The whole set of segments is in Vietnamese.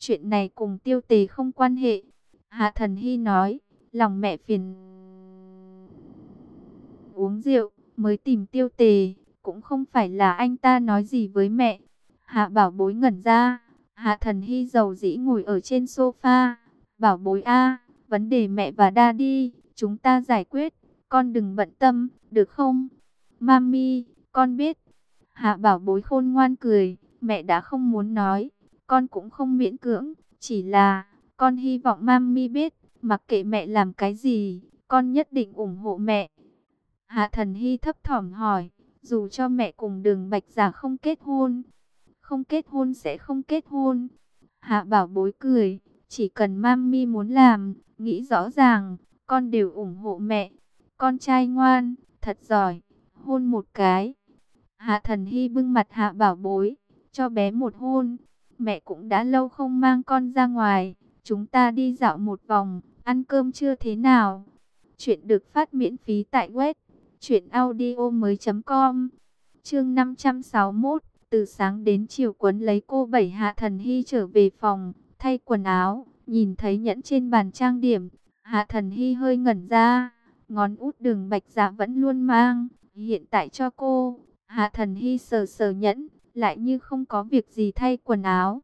chuyện này cùng Tiêu Tề không quan hệ. Hạ Thần Hy nói, lòng mẹ phiền uống rượu mới tìm Tiêu Tề, cũng không phải là anh ta nói gì với mẹ. Hạ Bảo Bối ngẩn ra, Hạ Thần Hy dầu dĩ ngồi ở trên sofa. Bảo Bối a, vấn đề mẹ và Daddy, chúng ta giải quyết, con đừng bận tâm, được không? Mami, con biết. Hạ Bảo Bối khôn ngoan cười, mẹ đã không muốn nói, con cũng không miễn cưỡng, chỉ là con hy vọng Mami biết, mặc kệ mẹ làm cái gì, con nhất định ủng hộ mẹ. Hạ Thần Hy thấp thỏm hỏi, dù cho mẹ cùng Đường Bạch Giả không kết hôn, không kết hôn sẽ không kết hôn. Hạ Bảo Bối cười, chỉ cần Mami muốn làm, nghĩ rõ ràng, con đều ủng hộ mẹ. Con trai ngoan, thật giỏi, hôn một cái. Hạ Thần Hy bưng mặt Hạ Bảo Bối, cho bé một hôn. Mẹ cũng đã lâu không mang con ra ngoài, chúng ta đi dạo một vòng, ăn cơm trưa thế nào? Chuyện được phát miễn phí tại web truyệnaudiomoi.com. Chương 561, từ sáng đến chiều quấn lấy cô bảy. Hạ Thần Hy trở về phòng, thay quần áo, nhìn thấy nhẫn trên bàn trang điểm, Hạ Thần Hy hơi ngẩn ra, ngón út Đường Bạch Dạ vẫn luôn mang, hiện tại cho cô. Hạ Thần Hy sờ sờ nhẫn, lại như không có việc gì thay quần áo.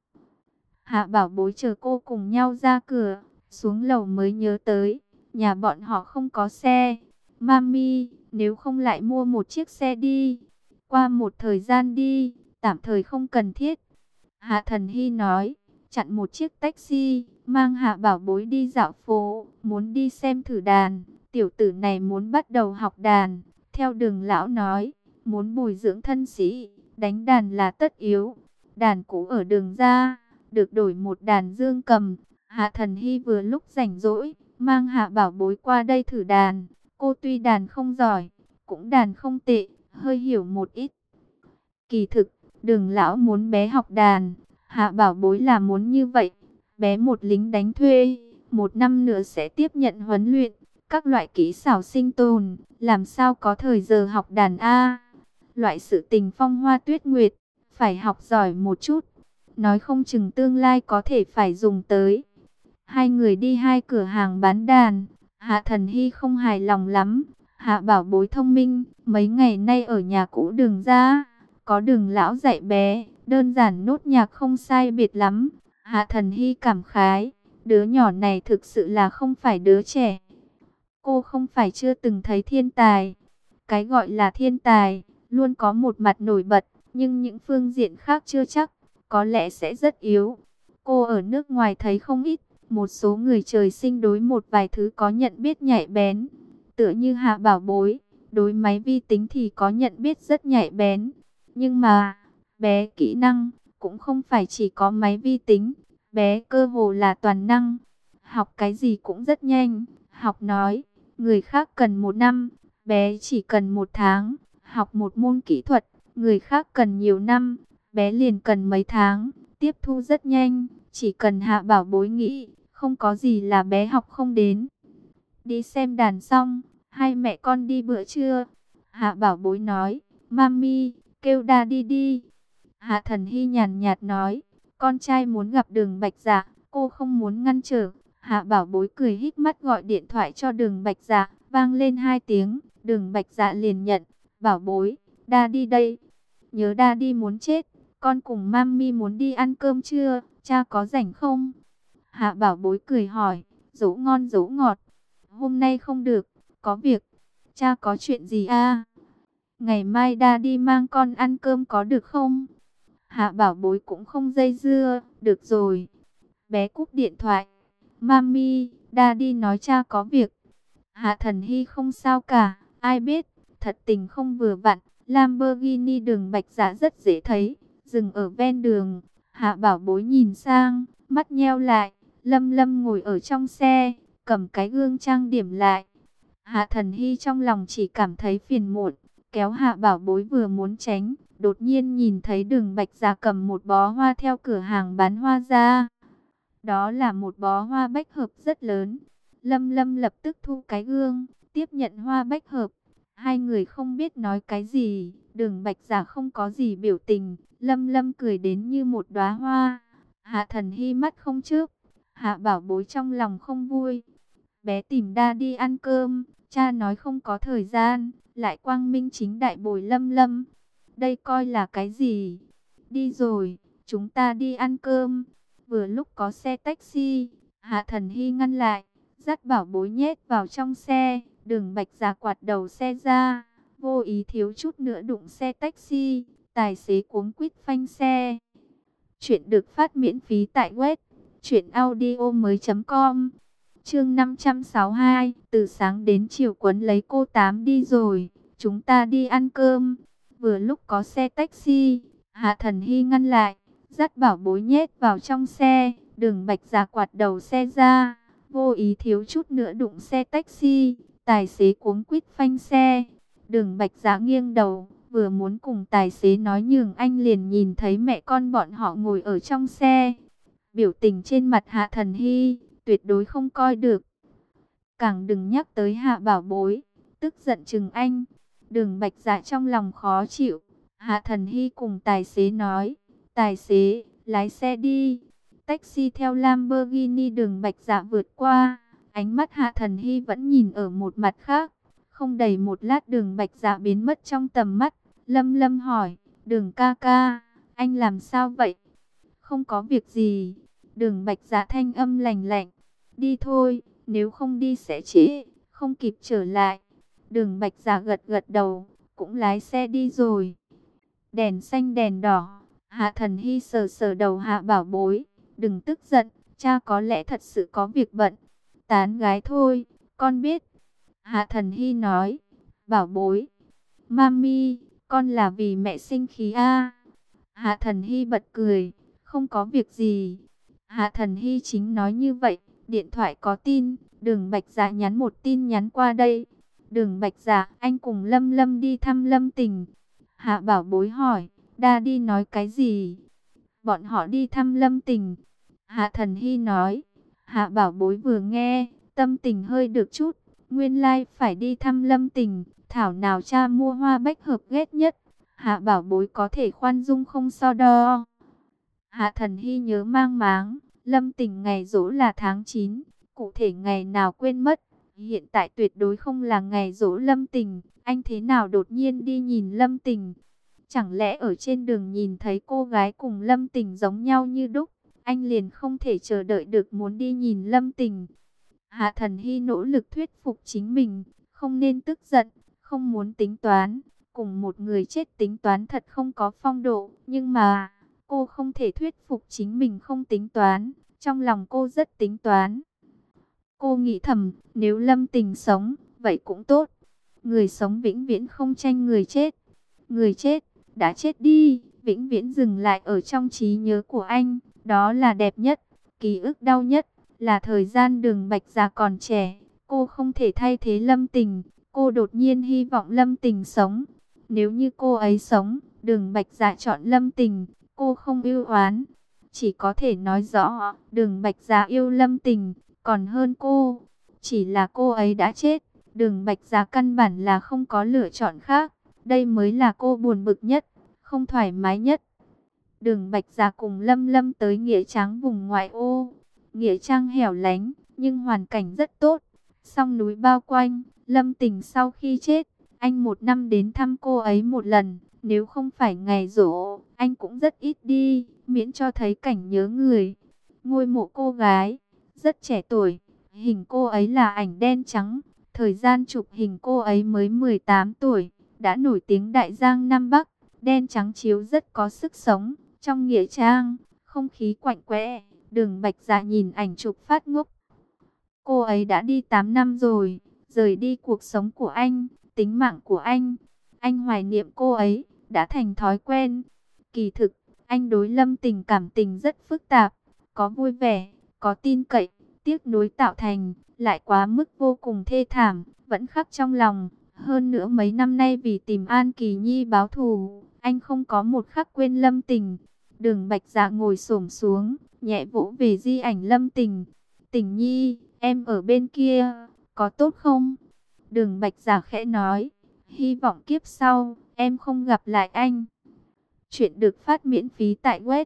Hạ Bảo Bối chờ cô cùng nhau ra cửa, xuống lầu mới nhớ tới, nhà bọn họ không có xe. Mami, nếu không lại mua một chiếc xe đi, qua một thời gian đi, tạm thời không cần thiết. Hạ Thần Hy nói, chặn một chiếc taxi, mang Hạ Bảo Bối đi dạo phố, muốn đi xem thử đàn. Tiểu tử này muốn bắt đầu học đàn, theo Đường lão nói, muốn bồi dưỡng thân sĩ, đánh đàn là tất yếu. Đàn cũ ở Đường ra, được đổi một đàn dương cầm. Hạ Thần Hy vừa lúc rảnh rỗi, mang Hạ Bảo Bối qua đây thử đàn. Cô tuy đàn không giỏi, cũng đàn không tệ, hơi hiểu một ít. Kỳ thực, Đường lão muốn bé học đàn, Hạ Bảo Bối là muốn như vậy. Bé một lính đánh thuê, 1 năm nữa sẽ tiếp nhận huấn luyện, các loại kỹ xảo sinh tồn, làm sao có thời giờ học đàn a? Loại sự tình phong hoa tuyết nguyệt, phải học giỏi một chút, nói không chừng tương lai có thể phải dùng tới. Hai người đi 2 cửa hàng bán đàn, Hạ Thần Hy không hài lòng lắm. Hạ Bảo Bối thông minh, mấy ngày nay ở nhà cũ Đường ra, có Đường lão dạy bé, đơn giản nốt nhạc không sai biệt lắm. Hạ Thần Hy cảm khái, đứa nhỏ này thực sự là không phải đứa trẻ. Cô không phải chưa từng thấy thiên tài. Cái gọi là thiên tài, luôn có một mặt nổi bật, nhưng những phương diện khác chưa chắc, có lẽ sẽ rất yếu. Cô ở nước ngoài thấy không ít, một số người trời sinh đối một vài thứ có nhận biết nhạy bén. Tựa như Hạ Bảo Bối, đối máy vi tính thì có nhận biết rất nhạy bén. Nhưng mà, bé kỹ năng, cũng không phải chỉ có máy vi tính, bé cơ hồ là toàn năng. Học cái gì cũng rất nhanh, học nói, người khác cần 1 năm, bé chỉ cần 1 tháng. Học một môn kỹ thuật, người khác cần nhiều năm, bé liền cần mấy tháng, tiếp thu rất nhanh. Chỉ cần Hạ Bảo Bối nghĩ, không có gì là bé học không đến. Đi xem đàn xong, hai mẹ con đi bữa trưa. Hạ Bảo Bối nói, Mami, kêu Daddy đi. Hạ Thần Hy nhàn nhạt nói, con trai muốn gặp Đường Bạch Dạ, cô không muốn ngăn trở. Hạ Bảo Bối cười híp mắt gọi điện thoại cho Đường Bạch Dạ, vang lên 2 tiếng, Đường Bạch Dạ liền nhận. Bảo Bối, Daddy đây. Nhớ Daddy muốn chết, con cùng Mami muốn đi ăn cơm trưa, cha có rảnh không? Hạ Bảo Bối cười hỏi, dỗ ngon dỗ ngọt. Hôm nay không được, có việc. Cha có chuyện gì a? Ngày mai Daddy mang con ăn cơm có được không? Hạ Bảo Bối cũng không dây dưa, được rồi. Bé cúp điện thoại. Mami, Daddy nói cha có việc. Hạ Thần Hy không sao cả, ai biết, thật tình không vừa vặn. Lamborghini Đường Bạch Dạ rất dễ thấy, dừng ở ven đường. Hạ Bảo Bối nhìn sang, mắt nheo lại. Lâm Lâm ngồi ở trong xe, cầm cái gương trang điểm lại. Hạ Thần Hy trong lòng chỉ cảm thấy phiền muộn, kéo Hạ Bảo Bối vừa muốn tránh, đột nhiên nhìn thấy Đường Bạch Dạ cầm một bó hoa theo cửa hàng bán hoa ra. Đó là một bó hoa bách hợp rất lớn. Lâm Lâm lập tức thu cái gương, tiếp nhận hoa bách hợp. Hai người không biết nói cái gì, Đường Bạch Dạ không có gì biểu tình, Lâm Lâm cười đến như một đóa hoa. Hạ Thần Hy mắt không chớp. Hạ Bảo Bối trong lòng không vui. Bé tìm đa đi ăn cơm, cha nói không có thời gian, lại quang minh chính đại bồi Lâm Lâm. Đây coi là cái gì? Đi rồi, chúng ta đi ăn cơm. Vừa lúc có xe taxi, Hạ Thần Hy ngăn lại, dắt Bảo Bối nhét vào trong xe. Đường Bạch Dạ quạt đầu xe ra, vô ý thiếu chút nữa đụng xe taxi. Tài xế cuống quýt phanh xe. Chuyện được phát miễn phí tại web truyệnaudiomoi.com. Chương 562, từ sáng đến chiều quấn lấy cô Tám đi rồi, chúng ta đi ăn cơm. Vừa lúc có xe taxi, Hạ Thần Hy ngăn lại, dắt Bảo Bối nhét vào trong xe. Đường Bạch Dạ quạt đầu xe ra, vô ý thiếu chút nữa đụng xe taxi. Tài xế cuống quýt phanh xe. Đường Bạch Dạ nghiêng đầu, vừa muốn cùng tài xế nói nhường anh liền nhìn thấy mẹ con bọn họ ngồi ở trong xe. Biểu tình trên mặt Hạ Thần Hy tuyệt đối không coi được. Càng đừng nhắc tới Hạ Bảo Bối, tức giận chừng anh. Đường Bạch Dạ trong lòng khó chịu. Hạ Thần Hy cùng tài xế nói, tài xế, lái xe đi. Taxi theo Lamborghini Đường Bạch Dạ vượt qua. Ánh mắt Hạ Thần Hy vẫn nhìn ở một mặt khác. Không đầy một lát Đường Bạch Dạ biến mất trong tầm mắt. Lâm Lâm hỏi, Đường ca ca, anh làm sao vậy? Không có việc gì. Đường Bạch Dạ thanh âm lành lạnh, đi thôi, nếu không đi sẽ trễ, không kịp trở lại. Đường Bạch Dạ gật gật đầu, cũng lái xe đi rồi. Đèn xanh đèn đỏ, Hạ Thần Hy sờ sờ đầu Hạ Bảo Bối, đừng tức giận, cha có lẽ thật sự có việc bận. Tán gái thôi, con biết. Hạ Thần Hy nói, Bảo Bối, mami, con là vì mẹ sinh khí à? Hạ Thần Hy bật cười, không có việc gì. Hạ Thần Hy chính nói như vậy, điện thoại có tin, Đường Bạch Dạ nhắn một tin nhắn qua đây. Đường Bạch Dạ, anh cùng Lâm Lâm đi thăm Lâm Tình. Hạ Bảo Bối hỏi, Daddy nói cái gì? Bọn họ đi thăm Lâm Tình. Hạ Thần Hy nói. Hạ Bảo Bối vừa nghe, tâm tình hơi được chút. Nguyên lai phải đi thăm Lâm Tình, thảo nào cha mua hoa bách hợp ghét nhất. Hạ Bảo Bối có thể khoan dung không so đo. Hạ Thần Hy nhớ mang máng, Lâm Tình ngày giỗ là tháng 9, cụ thể ngày nào quên mất. Hiện tại tuyệt đối không là ngày giỗ Lâm Tình, anh thế nào đột nhiên đi nhìn Lâm Tình? Chẳng lẽ ở trên đường nhìn thấy cô gái cùng Lâm Tình giống nhau như đúc, anh liền không thể chờ đợi được muốn đi nhìn Lâm Tình? Hạ Thần Hy nỗ lực thuyết phục chính mình, không nên tức giận, không muốn tính toán, cùng một người chết tính toán thật không có phong độ, nhưng mà cô không thể thuyết phục chính mình không tính toán, trong lòng cô rất tính toán. Cô nghĩ thầm, nếu Lâm Tình sống, vậy cũng tốt. Người sống vĩnh viễn không tranh người chết. Người chết, đã chết đi, vĩnh viễn dừng lại ở trong trí nhớ của anh. Đó là đẹp nhất, ký ức đau nhất, là thời gian Đường Bạch Dạ còn trẻ. Cô không thể thay thế Lâm Tình, cô đột nhiên hy vọng Lâm Tình sống. Nếu như cô ấy sống, Đường Bạch Dạ chọn Lâm Tình, cô không ưu oán. Chỉ có thể nói rõ, Đường Bạch Dạ yêu Lâm Tình, còn hơn cô. Chỉ là cô ấy đã chết, Đường Bạch Dạ căn bản là không có lựa chọn khác. Đây mới là cô buồn bực nhất, không thoải mái nhất. Đường Bạch Dạ cùng Lâm Lâm tới Nghĩa Trang vùng ngoại ô. Nghĩa Trang hẻo lánh, nhưng hoàn cảnh rất tốt. Sông núi bao quanh, Lâm Tình sau khi chết, anh một năm đến thăm cô ấy một lần. Nếu không phải ngày giỗ, anh cũng rất ít đi, miễn cho thấy cảnh nhớ người. Ngôi mộ cô gái, rất trẻ tuổi, hình cô ấy là ảnh đen trắng. Thời gian chụp hình cô ấy mới 18 tuổi, đã nổi tiếng Đại Giang Nam Bắc. Đen trắng chiếu rất có sức sống. Trong nghĩa trang, không khí quạnh quẽ, Đường Bạch Dạ nhìn ảnh chụp phát ngốc. Cô ấy đã đi 8 năm rồi, rời đi cuộc sống của anh, tính mạng của anh. Anh hoài niệm cô ấy, đã thành thói quen. Kỳ thực, anh đối Lâm Tình cảm tình rất phức tạp, có vui vẻ, có tin cậy, tiếc nuối tạo thành, lại quá mức vô cùng thê thảm, vẫn khắc trong lòng. Hơn nữa mấy năm nay vì tìm An Kỳ Nhi báo thù, anh không có một khắc quên Lâm Tình. Đường Bạch Dạ ngồi xổm xuống, nhẹ vỗ về di ảnh Lâm Tình. Tình Nhi, em ở bên kia, có tốt không? Đường Bạch Dạ khẽ nói, hy vọng kiếp sau, em không gặp lại anh. Chuyện được phát miễn phí tại web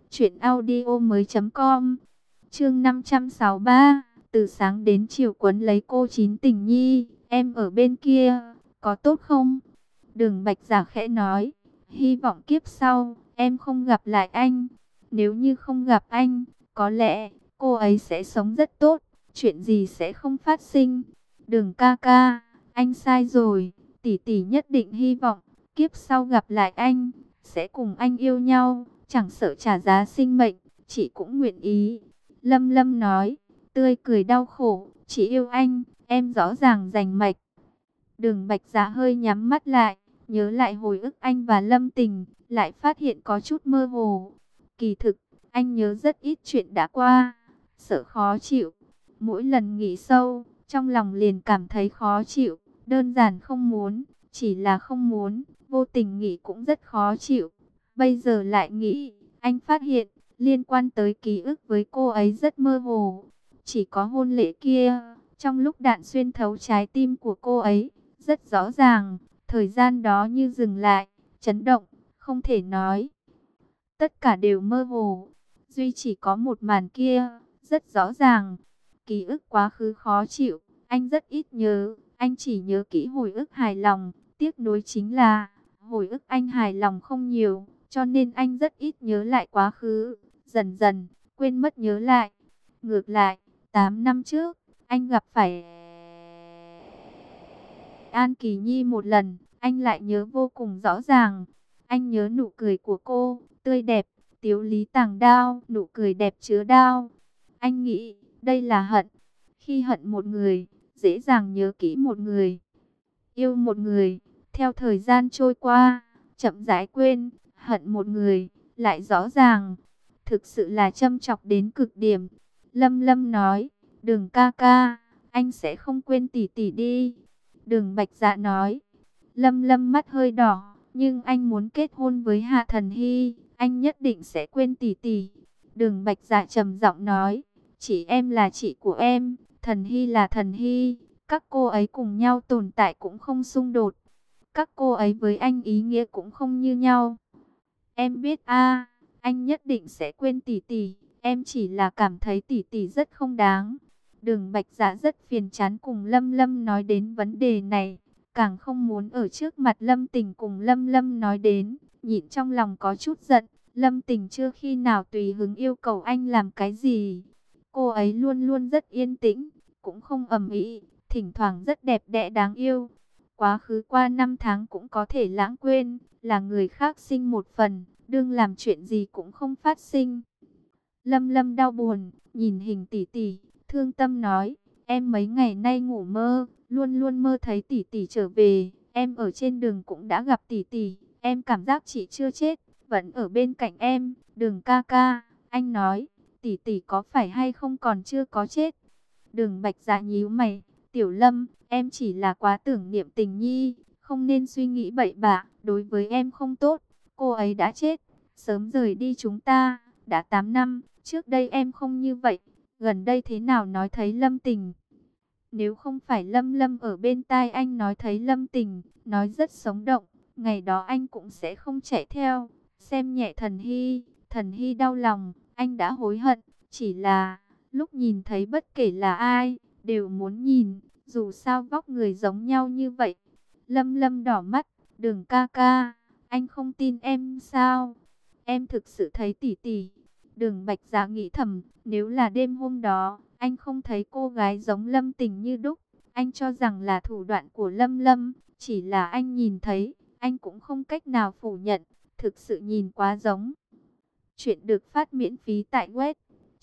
Chuyện audio mới.com. Chương 563. Từ sáng đến chiều quấn lấy cô Chín Tình Nhi. Em ở bên kia, có tốt không? Đường Bạch Giả khẽ nói. Hy vọng kiếp sau, em không gặp lại anh. Nếu như không gặp anh, có lẽ cô ấy sẽ sống rất tốt. Chuyện gì sẽ không phát sinh. Đường ca ca, anh sai rồi. Tỷ tỷ nhất định hy vọng kiếp sau gặp lại anh, sẽ cùng anh yêu nhau, chẳng sợ trả giá sinh mệnh, chị cũng nguyện ý. Lâm Lâm nói, tươi cười đau khổ, chị yêu anh, em rõ ràng rành mạch. Đường Bạch Dạ hơi nhắm mắt lại, nhớ lại hồi ức anh và Lâm Tình, lại phát hiện có chút mơ hồ. Kỳ thực, anh nhớ rất ít chuyện đã qua, sợ khó chịu. Mỗi lần nghĩ sâu, trong lòng liền cảm thấy khó chịu, đơn giản không muốn, chỉ là không muốn, vô tình nghĩ cũng rất khó chịu. Bây giờ lại nghĩ, anh phát hiện, liên quan tới ký ức với cô ấy rất mơ hồ. Chỉ có hôn lễ kia, trong lúc đạn xuyên thấu trái tim của cô ấy, rất rõ ràng, thời gian đó như dừng lại, chấn động, không thể nói. Tất cả đều mơ hồ, duy chỉ có một màn kia, rất rõ ràng. Ký ức quá khứ khó chịu, anh rất ít nhớ, anh chỉ nhớ kỹ hồi ức hài lòng. Tiếc nuối chính là, hồi ức anh hài lòng không nhiều, cho nên anh rất ít nhớ lại quá khứ. Dần dần, quên mất nhớ lại. Ngược lại, 8 năm trước, anh gặp phải An Kỳ Nhi một lần, anh lại nhớ vô cùng rõ ràng. Anh nhớ nụ cười của cô, tươi đẹp, tiếu lý tàng đao, nụ cười đẹp chứa đao. Anh nghĩ, đây là hận. Khi hận một người, dễ dàng nhớ kỹ một người. Yêu một người, theo thời gian trôi qua, chậm rãi quên. Hận một người, lại rõ ràng. Thực sự là châm chọc đến cực điểm. Lâm Lâm nói, Đường ca ca, anh sẽ không quên tỷ tỷ đi. Đường Bạch Dạ nói, Lâm Lâm mắt hơi đỏ, nhưng anh muốn kết hôn với Hạ Thần Hy, anh nhất định sẽ quên tỷ tỷ. Đường Bạch Dạ trầm giọng nói, chị em là chị của em, Thần Hy là Thần Hy, các cô ấy cùng nhau tồn tại cũng không xung đột. Các cô ấy với anh ý nghĩa cũng không như nhau. Em biết a, anh nhất định sẽ quên tỷ tỷ, em chỉ là cảm thấy tỷ tỷ rất không đáng. Đường Bạch Dạ rất phiền chán cùng Lâm Lâm nói đến vấn đề này, càng không muốn ở trước mặt Lâm Tình cùng Lâm Lâm nói đến, nhịn trong lòng có chút giận. Lâm Tình chưa khi nào tùy hứng yêu cầu anh làm cái gì. Cô ấy luôn luôn rất yên tĩnh, cũng không ầm ĩ, thỉnh thoảng rất đẹp đẽ đáng yêu. Quá khứ qua 5 tháng cũng có thể lãng quên, là người khác sinh một phần, đương làm chuyện gì cũng không phát sinh. Lâm Lâm đau buồn, nhìn hình tỷ tỷ, thương tâm nói, em mấy ngày nay ngủ mơ, luôn luôn mơ thấy tỷ tỷ trở về, em ở trên đường cũng đã gặp tỷ tỷ, em cảm giác chị chưa chết, vẫn ở bên cạnh em. Đường ca ca, anh nói, tỷ tỷ có phải hay không còn chưa có chết? Đường Bạch Dạ nhíu mày, Tiểu Lâm, em chỉ là quá tưởng niệm Tình Nhi, không nên suy nghĩ bậy bạ, đối với em không tốt, cô ấy đã chết, sớm rời đi chúng ta, đã 8 năm, trước đây em không như vậy, gần đây thế nào nói thấy Lâm Tình. Nếu không phải Lâm Lâm ở bên tai anh nói thấy Lâm Tình, nói rất sống động, ngày đó anh cũng sẽ không chạy theo, xem nhẹ Thần Hy đau lòng, anh đã hối hận, chỉ là lúc nhìn thấy bất kể là ai, đều muốn nhìn, dù sao vóc người giống nhau như vậy. Lâm Lâm đỏ mắt, Đường ca ca, anh không tin em sao? Em thực sự thấy tỷ tỷ. Đường Bạch Dạ nghĩ thầm, nếu là đêm hôm đó, anh không thấy cô gái giống Lâm Tình như đúc, anh cho rằng là thủ đoạn của Lâm Lâm, chỉ là anh nhìn thấy, anh cũng không cách nào phủ nhận, thực sự nhìn quá giống. Chuyện được phát miễn phí tại web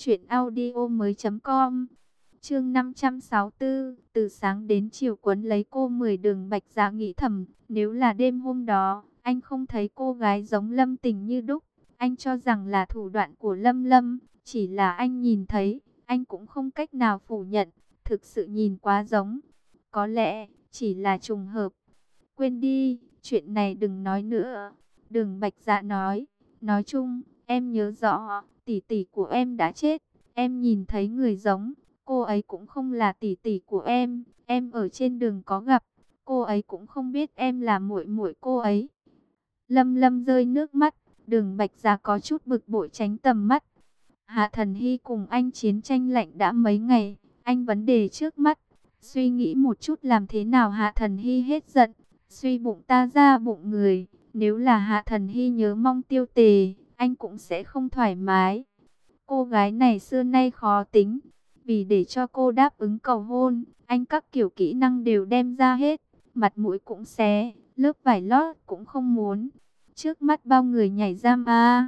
truyệnaudiomoi.com. Chương 564, từ sáng đến chiều quấn lấy cô 10. Đường Bạch Dạ nghĩ thầm, nếu là đêm hôm đó, anh không thấy cô gái giống Lâm Tình như đúc, anh cho rằng là thủ đoạn của Lâm Lâm, chỉ là anh nhìn thấy, anh cũng không cách nào phủ nhận, thực sự nhìn quá giống. Có lẽ, chỉ là trùng hợp. Quên đi, chuyện này đừng nói nữa. Đường Bạch Dạ nói chung, em nhớ rõ, tỷ tỷ của em đã chết, em nhìn thấy người giống, cô ấy cũng không là tỷ tỷ của em ở trên đường có gặp, cô ấy cũng không biết em là muội muội cô ấy. Lâm Lâm rơi nước mắt, Đường Bạch Dạ có chút bực bội tránh tầm mắt. Hạ Thần Hy cùng anh chiến tranh lạnh đã mấy ngày, anh vấn đề trước mắt, suy nghĩ một chút làm thế nào Hạ Thần Hy hết giận, suy bụng ta ra bụng người, nếu là Hạ Thần Hy nhớ mong Tiêu Tề, anh cũng sẽ không thoải mái. Cô gái này xưa nay khó tính, vì để cho cô đáp ứng cầu hôn, anh các kiểu kỹ năng đều đem ra hết, mặt mũi cũng xé, lớp vải lót cũng không muốn. Trước mắt bao người nhảy giam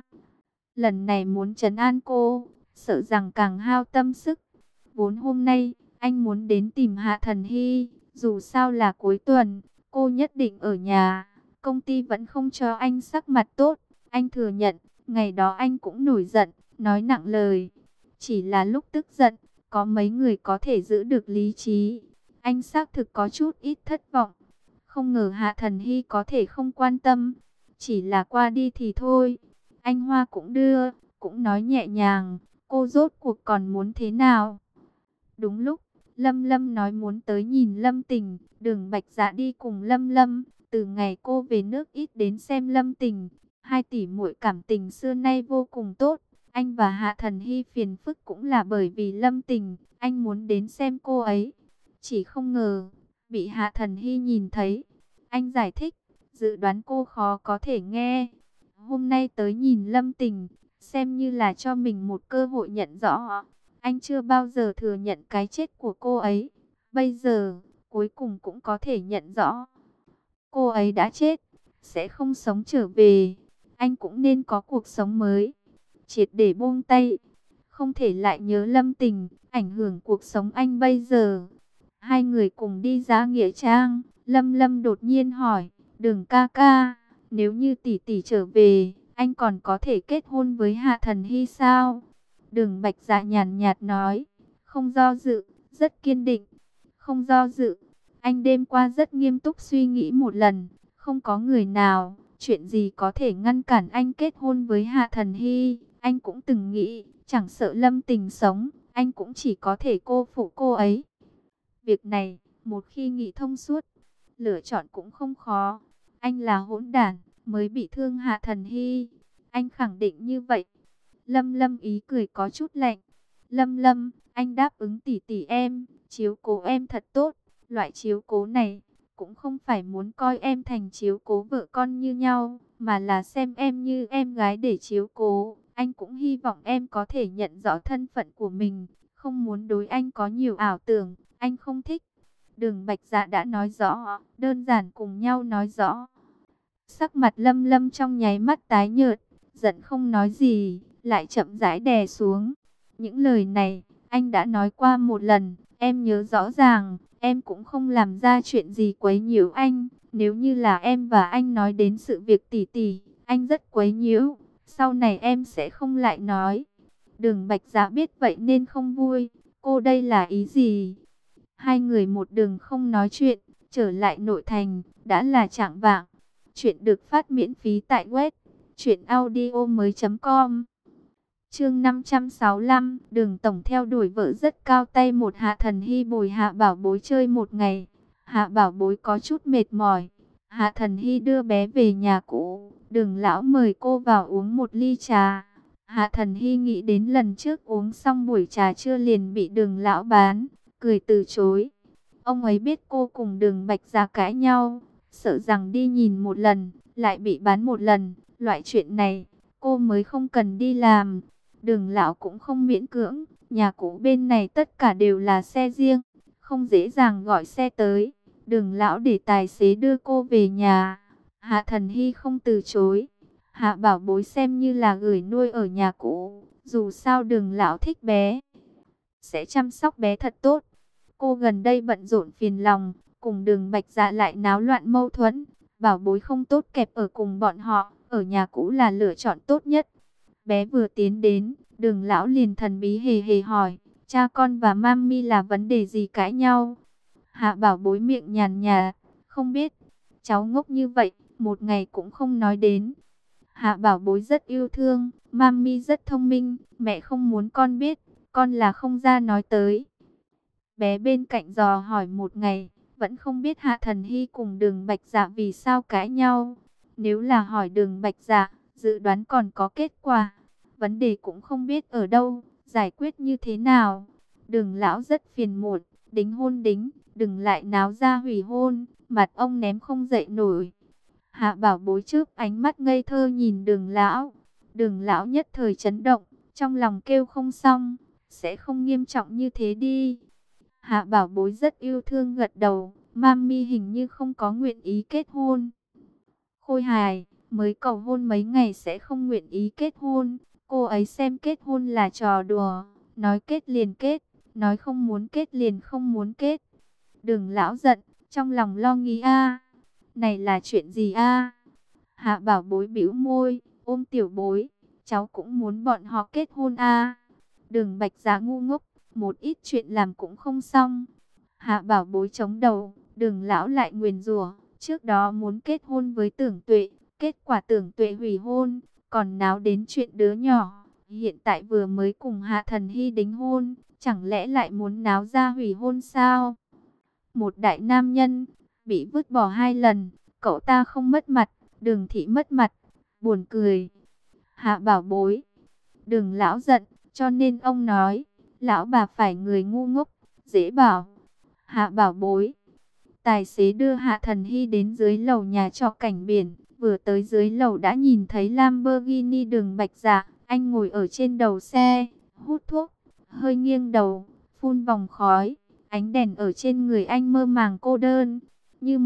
lần này muốn trấn an cô, sợ rằng càng hao tâm sức. Vốn hôm nay, anh muốn đến tìm Hạ Thần Hy, dù sao là cuối tuần, cô nhất định ở nhà. Công ty vẫn không cho anh sắc mặt tốt, anh thừa nhận, ngày đó anh cũng nổi giận, nói nặng lời. Chỉ là lúc tức giận, có mấy người có thể giữ được lý trí. Anh xác thực có chút ít thất vọng. Không ngờ Hạ Thần Hy có thể không quan tâm, chỉ là qua đi thì thôi. Anh Hoa cũng đưa, cũng nói nhẹ nhàng, cô rốt cuộc còn muốn thế nào? Đúng lúc, Lâm Lâm nói muốn tới nhìn Lâm Tình, Đường Bạch Dạ đi cùng Lâm Lâm. Từ ngày cô về nước ít đến xem Lâm Tình, hai tỷ muội cảm tình xưa nay vô cùng tốt. Anh và Hạ Thần Hy phiền phức cũng là bởi vì Lâm Tình, anh muốn đến xem cô ấy. Chỉ không ngờ, bị Hạ Thần Hy nhìn thấy. Anh giải thích, dự đoán cô khó có thể nghe. Hôm nay tới nhìn Lâm Tình, xem như là cho mình một cơ hội nhận rõ. Anh chưa bao giờ thừa nhận cái chết của cô ấy. Bây giờ, cuối cùng cũng có thể nhận rõ. Cô ấy đã chết, sẽ không sống trở về. Anh cũng nên có cuộc sống mới. Triệt để buông tay. Không thể lại nhớ Lâm Tình, ảnh hưởng cuộc sống anh bây giờ. Hai người cùng đi ra nghĩa trang. Lâm Lâm đột nhiên hỏi, Đường ca ca, nếu như tỷ tỷ trở về, anh còn có thể kết hôn với Hạ Thần Hy sao? Đường Bạch Dạ nhàn nhạt nói, không do dự, rất kiên định. Không do dự, anh đêm qua rất nghiêm túc suy nghĩ một lần, không có người nào, chuyện gì có thể ngăn cản anh kết hôn với Hạ Thần Hy. Anh cũng từng nghĩ, chẳng sợ Lâm Tình sống, anh cũng chỉ có thể cô phụ cô ấy. Việc này, một khi nghĩ thông suốt, lựa chọn cũng không khó. Anh là hỗn đản, mới bị thương Hạ Thần Hy. Anh khẳng định như vậy. Lâm Lâm ý cười có chút lạnh. Lâm Lâm, anh đáp ứng tỷ tỷ em, chiếu cố em thật tốt. Loại chiếu cố này, cũng không phải muốn coi em thành chiếu cố vợ con như nhau, mà là xem em như em gái để chiếu cố. Anh cũng hy vọng em có thể nhận rõ thân phận của mình, không muốn đối anh có nhiều ảo tưởng, anh không thích. Đường Bạch Dạ đã nói rõ, đơn giản cùng nhau nói rõ. Sắc mặt Lâm Lâm trong nháy mắt tái nhợt, giận không nói gì, lại chậm rãi đè xuống. Những lời này, anh đã nói qua một lần, em nhớ rõ ràng, em cũng không làm ra chuyện gì quấy nhiễu anh. Nếu như là em và anh nói đến sự việc tỉ tỉ, anh rất quấy nhiễu, sau này em sẽ không lại nói. Đường Bạch Dạ biết vậy nên không vui, cô đây là ý gì? Hai người một đường không nói chuyện, trở lại nội thành, đã là chạng vạng. Chuyện được phát miễn phí tại web truyệnaudiomoi.com. Chương 565, Đường tổng theo đuổi vợ rất cao tay. Một Hạ Thần Hy bồi Hạ Bảo Bối chơi một ngày. Hạ Bảo Bối có chút mệt mỏi. Hạ Thần Hy đưa bé về nhà cũ. Đường lão mời cô vào uống một ly trà. Hạ Thần Hy nghĩ đến lần trước uống xong buổi trà trưa liền bị Đường lão bán, cười từ chối. Ông ấy biết cô cùng Đường Bạch Dạ cãi nhau, sợ rằng đi nhìn một lần, lại bị bán một lần. Loại chuyện này, cô mới không cần đi làm. Đường lão cũng không miễn cưỡng, nhà cũ bên này tất cả đều là xe riêng, không dễ dàng gọi xe tới. Đường lão để tài xế đưa cô về nhà. Hạ Thần Hy không từ chối. Hạ Bảo Bối xem như là gửi nuôi ở nhà cũ, dù sao Đường lão thích bé, sẽ chăm sóc bé thật tốt. Cô gần đây bận rộn phiền lòng, cùng Đường Bạch Dạ lại náo loạn mâu thuẫn. Bảo Bối không tốt kẹp ở cùng bọn họ, ở nhà cũ là lựa chọn tốt nhất. Bé vừa tiến đến, Đường lão liền thần bí hề hề hỏi, cha con và mami là vấn đề gì cãi nhau? Hạ Bảo Bối miệng nhàn nhạt, không biết. Cháu ngốc như vậy, một ngày cũng không nói đến. Hạ Bảo Bối rất yêu thương, mami rất thông minh, mẹ không muốn con biết, con là không ra nói tới. Bé bên cạnh dò hỏi một ngày, vẫn không biết Hạ Thần Hy cùng Đường Bạch Dạ vì sao cãi nhau. Nếu là hỏi Đường Bạch Dạ, dự đoán còn có kết quả. Vấn đề cũng không biết ở đâu, giải quyết như thế nào. Đường lão rất phiền muộn, đính hôn đính, đừng lại náo ra hủy hôn, mặt ông ném không dậy nổi. Hạ Bảo Bối trước ánh mắt ngây thơ nhìn Đường lão. Đường lão nhất thời chấn động, trong lòng kêu không xong, sẽ không nghiêm trọng như thế đi. Hạ Bảo Bối rất yêu thương gật đầu, Mami hình như không có nguyện ý kết hôn. Khôi hài, mới cầu hôn mấy ngày sẽ không nguyện ý kết hôn. Cô ấy xem kết hôn là trò đùa, nói kết liền kết, nói không muốn kết liền không muốn kết. Đường lão giận, trong lòng lo nghĩ này là chuyện gì Hạ Bảo Bối bĩu môi, ôm Tiểu Bối, cháu cũng muốn bọn họ kết hôn Đường Bạch Dạ ngu ngốc, một ít chuyện làm cũng không xong. Hạ Bảo Bối chống đầu, Đường lão lại nguyền rủa, trước đó muốn kết hôn với Tưởng Tuệ, kết quả Tưởng Tuệ hủy hôn, còn náo đến chuyện đứa nhỏ, hiện tại vừa mới cùng Hạ Thần Hy đính hôn, chẳng lẽ lại muốn náo ra hủy hôn sao? Một đại nam nhân, bị vứt bỏ 2 lần, cậu ta không mất mặt, Đường thị mất mặt, buồn cười. Hạ Bảo Bối, Đường lão giận, cho nên ông nói, lão bà phải người ngu ngốc, dễ bảo. Hạ Bảo Bối, tài xế đưa Hạ Thần Hy đến dưới lầu nhà trọ cảnh biển, vừa tới dưới lầu đã nhìn thấy Lamborghini Đường Bạch Dạ, anh ngồi ở trên đầu xe, hút thuốc, hơi nghiêng đầu, phun vòng khói, ánh đèn ở trên người anh mơ màng cô đơn, như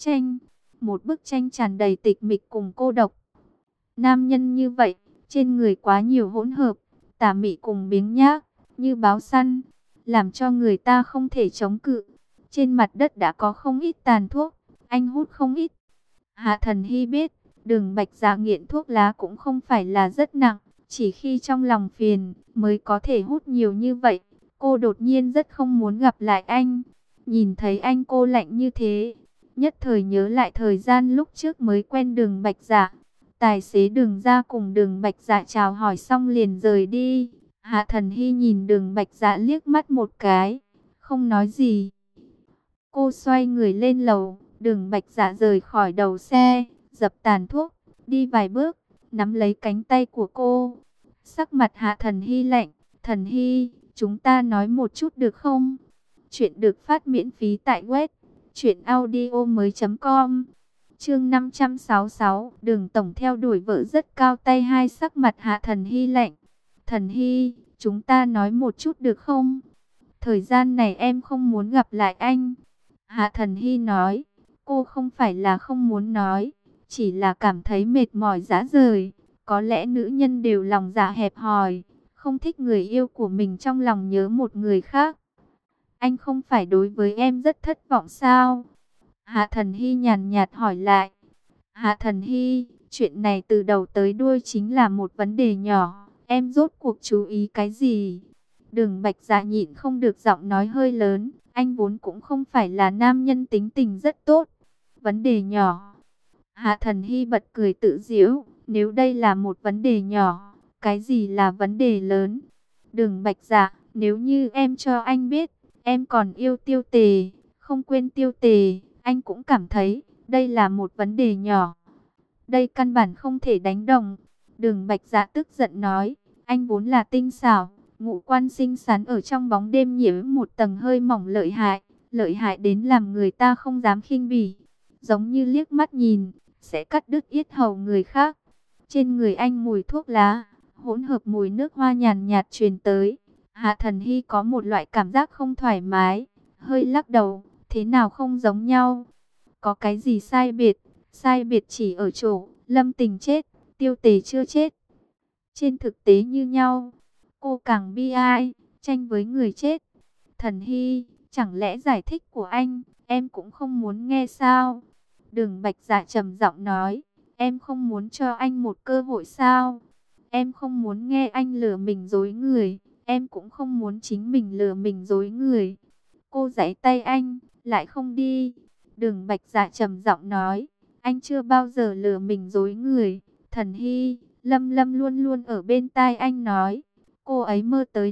một bức tranh tràn đầy tịch mịch cùng cô độc. Nam nhân như vậy, trên người quá nhiều hỗn hợp, tà mị cùng biếng nhác, như báo săn, làm cho người ta không thể chống cự. Trên mặt đất đã có không ít tàn thuốc, anh hút không ít. Hạ Thần Hy biết, Đường Bạch Dạ nghiện thuốc lá cũng không phải là rất nặng, chỉ khi trong lòng phiền mới có thể hút nhiều như vậy. Cô đột nhiên rất không muốn gặp lại anh. Nhìn thấy anh cô lạnh như thế, nhất thời nhớ lại thời gian lúc trước mới quen Đường Bạch Dạ. Tài xế Đường ra cùng Đường Bạch Dạ chào hỏi xong liền rời đi. Hạ Thần Hy nhìn Đường Bạch Dạ liếc mắt một cái, không nói gì. Cô xoay người lên lầu, Đường Bạch Dạ rời khỏi đầu xe, dập tàn thuốc, đi vài bước, nắm lấy cánh tay của cô. Sắc mặt Hạ Thần Hy lạnh, Thần Hy, chúng ta nói một chút được không? Chuyện được phát miễn phí tại web truyệnaudiomoi.com. Chương 566, Đường tổng theo đuổi vợ rất cao tay hai, sắc mặt Hạ Thần Hy lạnh. Thần Hy, chúng ta nói một chút được không? Thời gian này em không muốn gặp lại anh. Hạ Thần Hy nói, cô không phải là không muốn nói, chỉ là cảm thấy mệt mỏi rã rời. Có lẽ nữ nhân đều lòng dạ hẹp hòi, không thích người yêu của mình trong lòng nhớ một người khác. Anh không phải đối với em rất thất vọng sao? Hạ Thần Hy nhàn nhạt hỏi lại. Hạ Thần Hy, chuyện này từ đầu tới đuôi chính là một vấn đề nhỏ, em rốt cuộc chú ý cái gì? Đường Bạch Dạ nhịn không được, giọng nói hơi lớn, anh vốn cũng không phải là nam nhân tính tình rất tốt. Vấn đề nhỏ. Hạ Thần Hy bật cười tự giễu, nếu đây là một vấn đề nhỏ, cái gì là vấn đề lớn? Đường Bạch Dạ, nếu như em cho anh biết, em còn yêu Tiêu Tề, không quên Tiêu Tề, anh cũng cảm thấy đây là một vấn đề nhỏ. Đây căn bản không thể đánh đồng. Đường Bạch Dạ tức giận nói, anh vốn là tinh xảo, ngũ quan xinh xắn, ở trong bóng đêm nhiễm một tầng hơi mỏng lợi hại đến làm người ta không dám khinh bỉ, giống như liếc mắt nhìn sẽ cắt đứt yết hầu người khác. Trên người anh mùi thuốc lá hỗn hợp mùi nước hoa nhàn nhạt truyền tới. Hạ Thần Hy có một loại cảm giác không thoải mái, hơi lắc đầu, thế nào không giống nhau? Có cái gì sai biệt? Sai biệt chỉ ở chỗ Lâm Tình chết, Tiêu Tề chưa chết. Trên thực tế như nhau. Cô càng bi ai, tranh với người chết. Thần Hy, chẳng lẽ giải thích của anh, em cũng không muốn nghe sao? Đường Bạch Dạ trầm giọng nói, em không muốn cho anh một cơ hội sao? Em không muốn nghe anh lừa mình dối người, em cũng không muốn chính mình lừa mình dối người. Cô giãy tay anh, lại không đi. Đường Bạch Dạ trầm giọng nói, anh chưa bao giờ lừa mình dối người. Thần Hy, Lâm Lâm luôn luôn ở bên tai anh nói, cô ấy mơ tới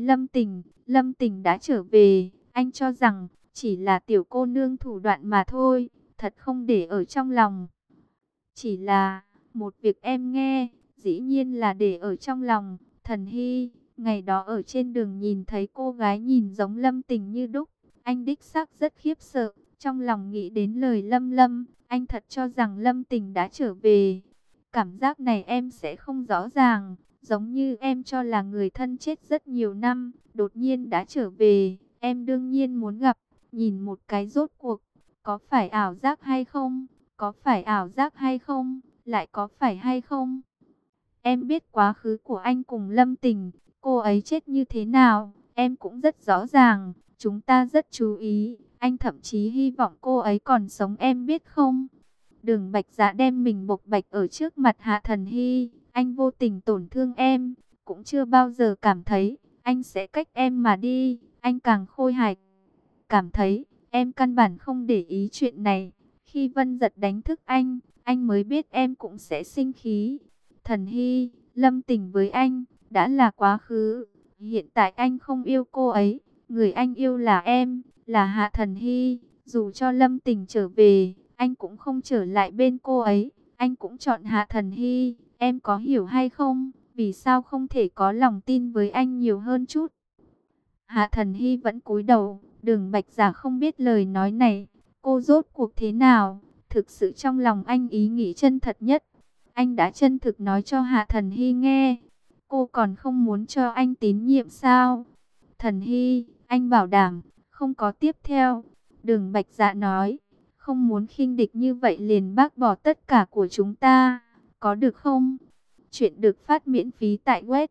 Lâm Tình đã trở về, anh cho rằng chỉ là tiểu cô nương thủ đoạn mà thôi, thật không để ở trong lòng. Chỉ là một việc em nghe, dĩ nhiên là để ở trong lòng. Thần Hy, ngày đó ở trên đường nhìn thấy cô gái nhìn giống Lâm Tình như đúc, anh đích xác rất khiếp sợ. Trong lòng nghĩ đến lời Lâm Lâm, anh thật cho rằng Lâm Tình đã trở về. Cảm giác này em sẽ không rõ ràng, giống như em cho là người thân chết rất nhiều năm, đột nhiên đã trở về, em đương nhiên muốn gặp, nhìn một cái rốt cuộc, có phải ảo giác hay không, có phải ảo giác hay không, lại có phải hay không. Em biết quá khứ của anh cùng Lâm Tình, cô ấy chết như thế nào, em cũng rất rõ ràng, chúng ta rất chú ý, anh thậm chí hy vọng cô ấy còn sống em biết không. Đường Bạch Dạ đem mình bộc bạch ở trước mặt Hạ Thần Hy, anh vô tình tổn thương em, cũng chưa bao giờ cảm thấy anh sẽ cách em mà đi, anh càng khôi hài. Cảm thấy em căn bản không để ý chuyện này, khi Vân Giật đánh thức anh mới biết em cũng sẽ sinh khí. Thần Hy, Lâm Tình với anh đã là quá khứ, hiện tại anh không yêu cô ấy, người anh yêu là em, là Hạ Thần Hy, dù cho Lâm Tình trở về, anh cũng không trở lại bên cô ấy, anh cũng chọn Hạ Thần Hy, em có hiểu hay không? Vì sao không thể có lòng tin với anh nhiều hơn chút? Hạ Thần Hy vẫn cúi đầu, Đường Bạch Giả không biết lời nói này, cô rốt cuộc thế nào? Thực sự trong lòng anh ý nghĩ chân thật nhất, anh đã chân thực nói cho Hạ Thần Hy nghe. Cô còn không muốn cho anh tín nhiệm sao? Thần Hy, anh bảo đảm, không có tiếp theo. Đường Bạch Dạ nói, không muốn khinh địch như vậy liền bác bỏ tất cả của chúng ta, có được không? Chuyện được phát miễn phí tại web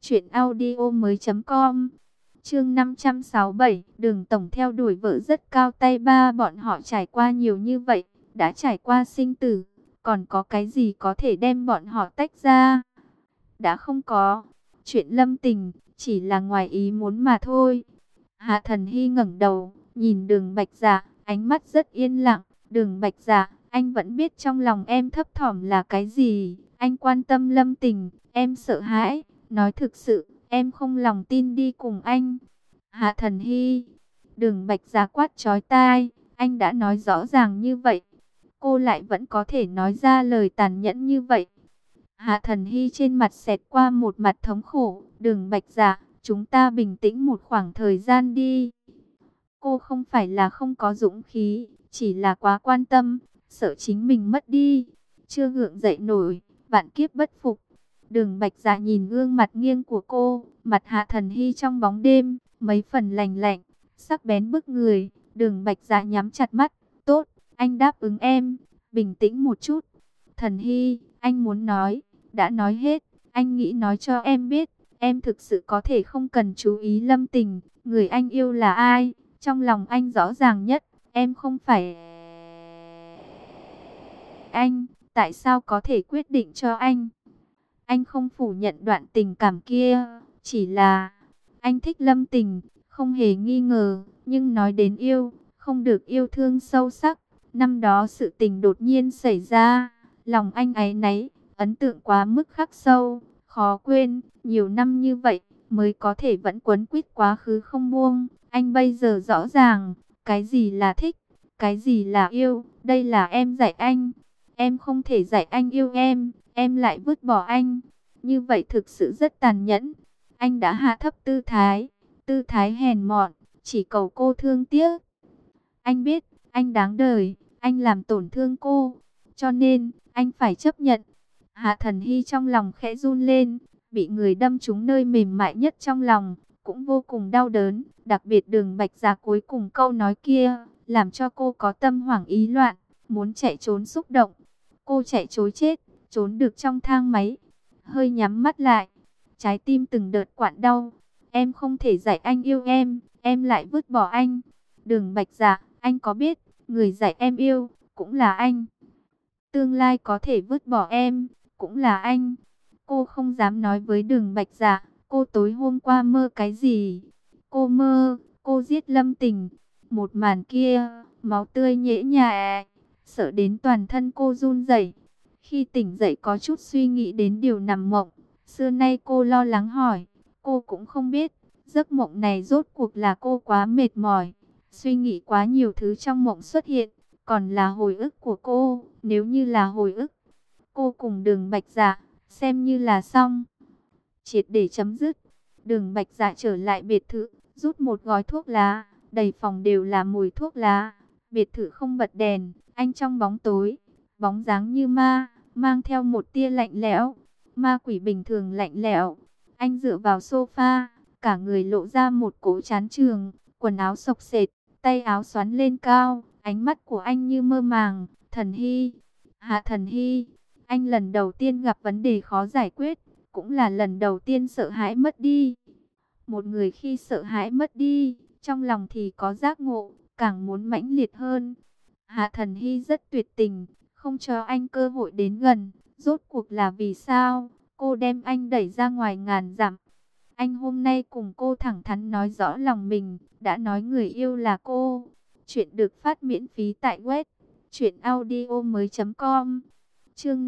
truyệnaudiomoi.com. Chương 567, Đường tổng theo đuổi vợ rất cao tay ba, bọn họ trải qua nhiều như vậy, đã trải qua sinh tử, còn có cái gì có thể đem bọn họ tách ra? Đã không có. Chuyện Lâm Tình chỉ là ngoài ý muốn mà thôi. Hạ Thần Hy ngẩng đầu, nhìn Đường Bạch Dạ, ánh mắt rất yên lặng. Đường Bạch Dạ, anh vẫn biết trong lòng em thấp thỏm là cái gì. Anh quan tâm Lâm Tình, em sợ hãi. Nói thực sự, em không lòng tin đi cùng anh. Hạ Thần Hy, Đường Bạch Dạ quát chói tai, anh đã nói rõ ràng như vậy, cô lại vẫn có thể nói ra lời tàn nhẫn như vậy. Hạ Thần Hy trên mặt xẹt qua một mặt thống khổ. Đường Bạch Dạ, chúng ta bình tĩnh một khoảng thời gian đi. Cô không phải là không có dũng khí, chỉ là quá quan tâm, sợ chính mình mất đi, chưa gượng dậy nổi, vạn kiếp bất phục. Đường Bạch Dạ nhìn gương mặt nghiêng của cô, mặt Hạ Thần Hy trong bóng đêm, mấy phần lành lạnh, sắc bén bức người. Đường Bạch Dạ nhắm chặt mắt, tốt, anh đáp ứng em, bình tĩnh một chút. Thần Hy, anh muốn nói, đã nói hết, anh nghĩ nói cho em biết, em thực sự có thể không cần chú ý Lâm Tình, người anh yêu là ai, trong lòng anh rõ ràng nhất, em không phải anh, tại sao có thể quyết định cho anh? Anh không phủ nhận đoạn tình cảm kia, chỉ là anh thích Lâm Tình, không hề nghi ngờ, nhưng nói đến yêu, không được yêu thương sâu sắc. Năm đó sự tình đột nhiên xảy ra, lòng anh áy náy, ấn tượng quá mức khắc sâu, khó quên, nhiều năm như vậy mới có thể vẫn quấn quýt quá khứ không buông. Anh bây giờ rõ ràng, cái gì là thích, cái gì là yêu, đây là em dạy anh. Em không thể dạy anh yêu em lại vứt bỏ anh. Như vậy thực sự rất tàn nhẫn. Anh đã hạ thấp tư thái hèn mọn, chỉ cầu cô thương tiếc. Anh biết, anh đáng đời, anh làm tổn thương cô, cho nên, anh phải chấp nhận. Hạ Thần Hy trong lòng khẽ run lên, bị người đâm trúng nơi mềm mại nhất trong lòng, cũng vô cùng đau đớn. Đặc biệt Đường Bạch Dạ cuối cùng câu nói kia, làm cho cô có tâm hoảng ý loạn, muốn chạy trốn xúc động. Cô chạy trối chết, trốn được trong thang máy, hơi nhắm mắt lại, trái tim từng đợt quặn đau. Em không thể dạy anh yêu em lại vứt bỏ anh. Đường Bạch Dạ, anh có biết, người dạy em yêu, cũng là anh. Tương lai có thể vứt bỏ em, cũng là anh. Cô không dám nói với Đường Bạch Dạ, cô tối hôm qua mơ cái gì? Cô mơ, cô giết Lâm Tình. Một màn kia, máu tươi nhễ nhại, sợ đến toàn thân cô run rẩy. Khi tỉnh dậy có chút suy nghĩ đến điều nằm mộng. Xưa nay cô lo lắng hỏi, cô cũng không biết, giấc mộng này rốt cuộc là cô quá mệt mỏi, suy nghĩ quá nhiều thứ trong mộng xuất hiện, còn là hồi ức của cô. Nếu như là hồi ức, cô cùng Đường Bạch Dạ xem như là xong, triệt để chấm dứt. Đường Bạch Dạ trở lại biệt thự, rút một gói thuốc lá, đầy phòng đều là mùi thuốc lá. Biệt thự không bật đèn, anh trong bóng tối, bóng dáng như ma, mang theo một tia lạnh lẽo, ma quỷ bình thường lạnh lẽo. Anh dựa vào sofa, cả người lộ ra một cỗ chán chường, quần áo xộc xệch, tay áo xoắn lên cao, ánh mắt của anh như mơ màng. Thần Hy, Hạ Thần Hy, anh lần đầu tiên gặp vấn đề khó giải quyết, cũng là lần đầu tiên sợ hãi mất đi. Một người khi sợ hãi mất đi, trong lòng thì có giác ngộ, càng muốn mãnh liệt hơn. Hạ Thần Hy rất tuyệt tình, không cho anh cơ hội đến gần. Rốt cuộc là vì sao cô đem anh đẩy ra ngoài ngàn dặm? Anh hôm nay cùng cô thẳng thắn nói rõ lòng mình, đã nói người yêu là cô. Chuyện được phát miễn phí tại web truyệnaudiomoi.com. Chương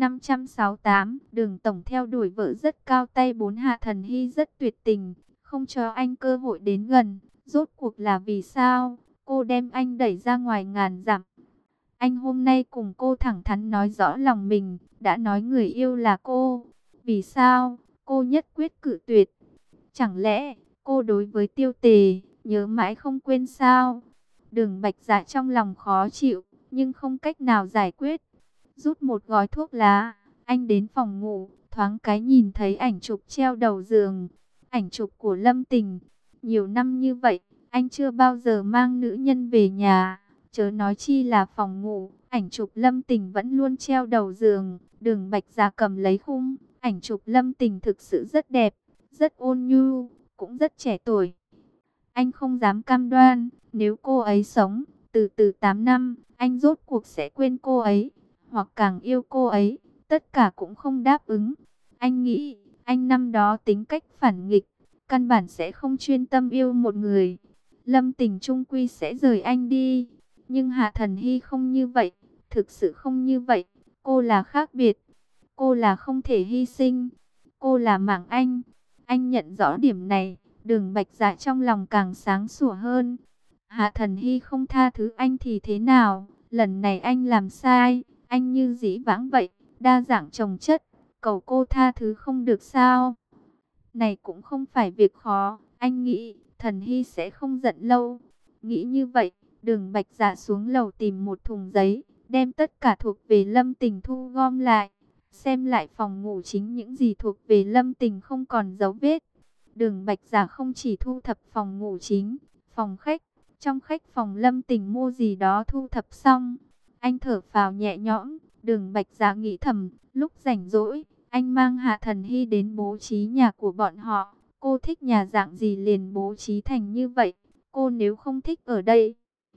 568, Đường tổng theo đuổi vợ rất cao tay 4. Hạ Thần Hy rất tuyệt tình, không cho anh cơ hội đến gần. Rốt cuộc là vì sao cô đem anh đẩy ra ngoài ngàn dặm? Anh hôm nay cùng cô thẳng thắn nói rõ lòng mình, đã nói người yêu là cô. Vì sao cô nhất quyết cự tuyệt? Chẳng lẽ cô đối với Tiêu Tề nhớ mãi không quên sao? Đường Bạch Dạ trong lòng khó chịu, nhưng không cách nào giải quyết. Rút một gói thuốc lá, anh đến phòng ngủ, thoáng cái nhìn thấy ảnh chụp treo đầu giường. Ảnh chụp của Lâm Tình. Nhiều năm như vậy, anh chưa bao giờ mang nữ nhân về nhà, chớ nói chi là phòng ngủ. Ảnh chụp Lâm Tình vẫn luôn treo đầu giường. Đường Bạch Dạ cầm lấy khung, ảnh chụp Lâm Tình thực sự rất đẹp, rất ôn nhu, cũng rất trẻ tuổi. Anh không dám cam đoan, nếu cô ấy sống, từ 8 năm, anh rốt cuộc sẽ quên cô ấy, hoặc càng yêu cô ấy, tất cả cũng không đáp ứng. Anh nghĩ, anh năm đó tính cách phản nghịch, căn bản sẽ không chuyên tâm yêu một người. Lâm Tình chung quy sẽ rời anh đi, nhưng Hạ Thần Hy không như vậy, thực sự không như vậy. Cô là khác biệt, cô là không thể hy sinh, cô là mạng anh. Anh nhận rõ điểm này, Đường Bạch Dạ trong lòng càng sáng sủa hơn. Hạ Thần Hy không tha thứ anh thì thế nào? Lần này anh làm sai, anh như dĩ vãng vậy, đa dạng chồng chất, cầu cô tha thứ không được sao? Này cũng không phải việc khó, anh nghĩ Thần Hy sẽ không giận lâu. Nghĩ như vậy, Đường Bạch Dạ xuống lầu tìm một thùng giấy, đem tất cả thuộc về Lâm Tình thu gom lại. Xem lại phòng ngủ chính, những gì thuộc về Lâm Tình không còn dấu vết. Đường Bạch Dạ không chỉ thu thập phòng ngủ chính, phòng khách, trong khách phòng Lâm Tình mua gì đó thu thập xong, anh thở phào nhẹ nhõm. Đường Bạch Dạ nghĩ thầm, lúc rảnh rỗi, anh mang Hạ Thần Hy đến bố trí nhà của bọn họ. Cô thích nhà dạng gì liền bố trí thành như vậy. Cô nếu không thích ở đây,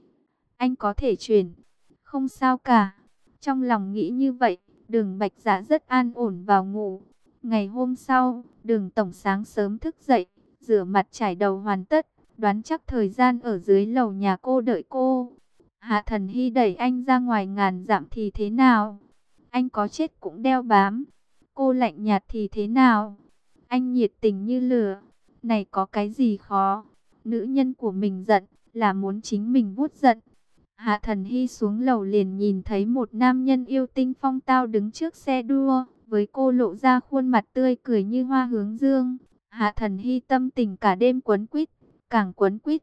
anh có thể chuyển, không sao cả. Trong lòng nghĩ như vậy, Đường Bạch Dạ rất an ổn vào ngủ. Ngày hôm sau, Đường tổng sáng sớm thức dậy, rửa mặt trải đầu hoàn tất, đoán chắc thời gian ở dưới lầu nhà cô đợi cô. Hạ Thần Hy đẩy anh ra ngoài ngàn dặm thì thế nào? Anh có chết cũng đeo bám. Cô lạnh nhạt thì thế nào? Anh nhiệt tình như lửa. Này có cái gì khó? Nữ nhân của mình giận, là muốn chính mình vuốt giận. Hạ Thần Hy xuống lầu liền nhìn thấy một nam nhân yêu tinh phong tao đứng trước xe đua, với cô lộ ra khuôn mặt tươi cười như hoa hướng dương. Hạ Thần Hy tâm tình cả đêm quấn quýt, càng quấn quýt.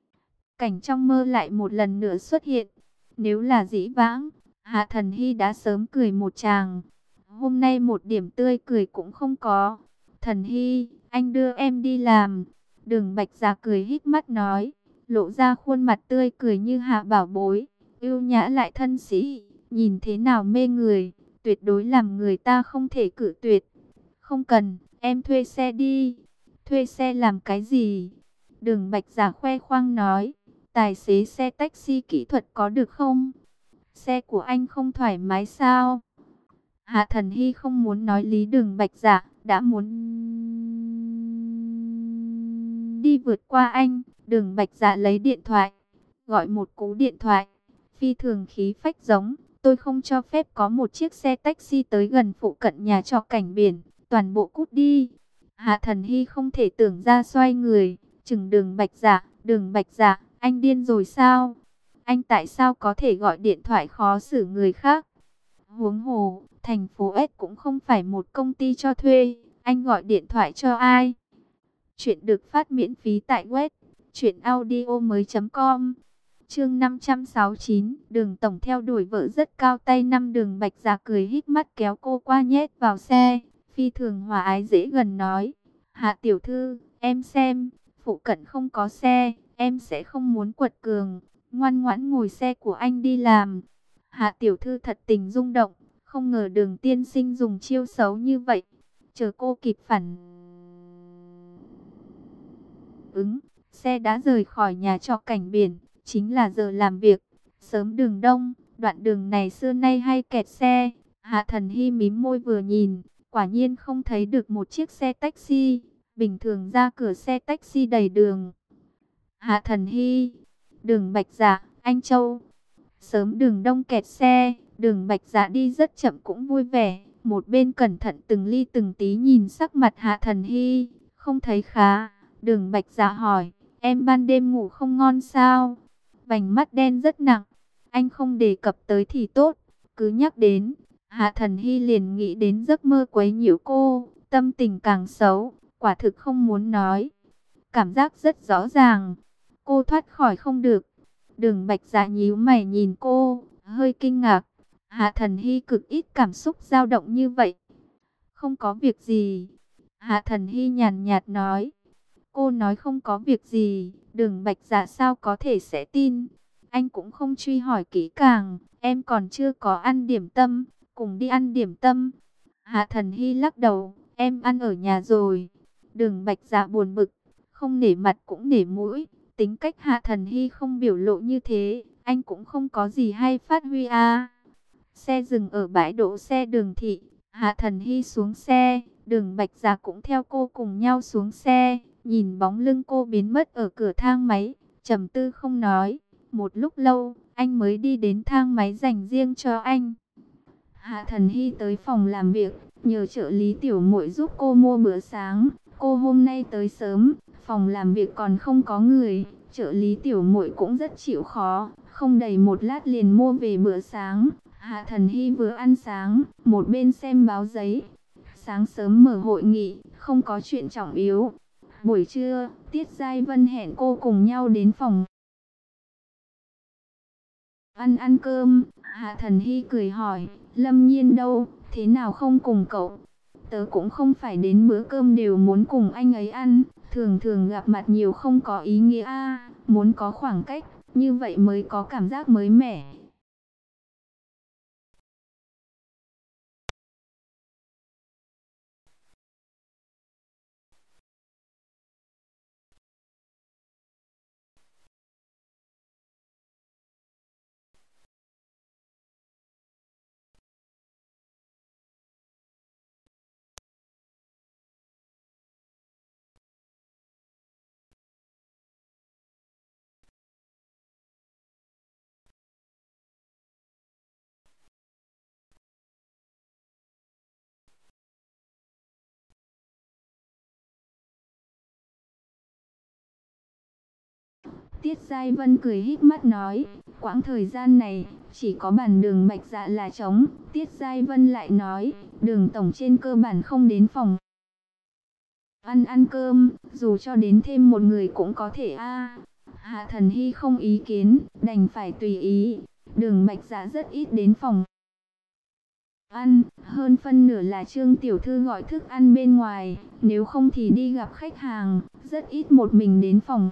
Cảnh trong mơ lại một lần nữa xuất hiện. Nếu là dĩ vãng, Hạ Thần Hy đã sớm cười một tràng. Hôm nay một điểm tươi cười cũng không có. Thần Hy, anh đưa em đi làm. Đường Bạch Dạ cười híp mắt nói, lộ ra khuôn mặt tươi cười như hạ bảo bối, ưu nhã lại thân sĩ, nhìn thế nào mê người, tuyệt đối làm người ta không thể cự tuyệt. Không cần, em thuê xe đi. Thuê xe làm cái gì? Đường Bạch Dạ khoe khoang nói, tài xế xe taxi kỹ thuật có được không? Xe của anh không thoải mái sao? Hạ Thần Hy không muốn nói lý. Đường Bạch Dạ đã muốn đi vượt qua anh. Đường Bạch Dạ lấy điện thoại, gọi một cú điện thoại, phi thường khí phách giống, tôi không cho phép có một chiếc xe taxi tới gần phụ cận nhà trọ cảnh biển, toàn bộ cút đi. Hạ Thần Hy không thể tưởng ra, xoay người, chừng Đường Bạch Dạ, Đường Bạch Dạ, anh điên rồi sao? Anh tại sao có thể gọi điện thoại khó xử người khác? Huống hồ, Thành phố S cũng không phải một công ty cho thuê. Anh gọi điện thoại cho ai? Chuyện được phát miễn phí tại web truyệnaudiomoi.com. Chương 569, Đường tổng theo đuổi vợ rất cao tay. Năm Đường Bạch Dạ cười híp mắt kéo cô qua nhét vào xe, phi thường hòa ái dễ gần nói: "Hạ tiểu thư, em xem, phụ cận không có xe, em sẽ không muốn quật cường, ngoan ngoãn ngồi xe của anh đi làm." Hạ tiểu thư thật tình rung động, không ngờ Đường tiên sinh dùng chiêu xấu như vậy. Chờ cô kịp phản ứng, xe đã rời khỏi nhà trọ cảnh biển, chính là giờ làm việc. Sớm đường đông, đoạn đường này xưa nay hay kẹt xe. Hạ Thần Hy mím môi vừa nhìn, quả nhiên không thấy được một chiếc xe taxi. Bình thường ra cửa xe taxi đầy đường. Hạ Thần Hy, Đường Bạch Dạ, anh Châu. Sớm đường đông kẹt xe, Đường Bạch Dạ đi rất chậm cũng vui vẻ. Một bên cẩn thận từng ly từng tí nhìn sắc mặt Hạ Thần Hy, không thấy khá. Đường Bạch Dạ hỏi: "Em ban đêm ngủ không ngon sao?" Vành mắt đen rất nặng. Anh không đề cập tới thì tốt, cứ nhắc đến, Hạ Thần Hy liền nghĩ đến giấc mơ quấy nhiễu cô, tâm tình càng xấu, quả thực không muốn nói. Cảm giác rất rõ ràng, cô thoát khỏi không được. Đường Bạch Dạ nhíu mày nhìn cô, hơi kinh ngạc. Hạ Thần Hy cực ít cảm xúc dao động như vậy. "Không có việc gì." Hạ Thần Hy nhàn nhạt nói. Cô nói không có việc gì, Đường Bạch Dạ sao có thể sẽ tin. Anh cũng không truy hỏi kỹ càng. "Em còn chưa có ăn điểm tâm, cùng đi ăn điểm tâm." Hạ Thần Hy lắc đầu: "Em ăn ở nhà rồi." Đường Bạch Dạ buồn bực, không nể mặt cũng nể mũi. Tính cách Hạ Thần Hy không biểu lộ như thế, anh cũng không có gì hay phát huy à. Xe dừng ở bãi đỗ xe Đường thị, Hạ Thần Hy xuống xe, Đường Bạch Dạ cũng theo cô cùng nhau xuống xe. Nhìn bóng lưng cô biến mất ở cửa thang máy, trầm tư không nói. Một lúc lâu, anh mới đi đến thang máy dành riêng cho anh. Hạ Thần Hy tới phòng làm việc, nhờ trợ lý tiểu muội giúp cô mua bữa sáng. Cô hôm nay tới sớm, phòng làm việc còn không có người. Trợ lý tiểu muội cũng rất chịu khó, không đầy một lát liền mua về bữa sáng. Hạ Thần Hy vừa ăn sáng, một bên xem báo giấy. Sáng sớm mở hội nghị, không có chuyện trọng yếu. Buổi trưa, Tiết Giai Vân hẹn cô cùng nhau đến phòng ăn cơm. Hạ Thần Hy cười hỏi: "Lâm Nhiên đâu, thế nào không cùng cậu?" "Tớ cũng không phải đến bữa cơm đều muốn cùng anh ấy ăn, thường thường gặp mặt nhiều không có ý nghĩa a, muốn có khoảng cách, như vậy mới có cảm giác mới mẻ." Tiết Giai Vân cười híp mắt nói: "Quãng thời gian này, chỉ có bản Đường Bạch Dạ là trống." Tiết Giai Vân lại nói: "Đường tổng trên cơ bản không đến phòng ăn cơm, dù cho đến thêm một người cũng có thể a." Hạ Thần Hy không ý kiến, đành phải tùy ý. Đường Bạch Dạ rất ít đến phòng ăn, hơn phân nửa là Trương tiểu thư gọi thức ăn bên ngoài, nếu không thì đi gặp khách hàng, rất ít một mình đến phòng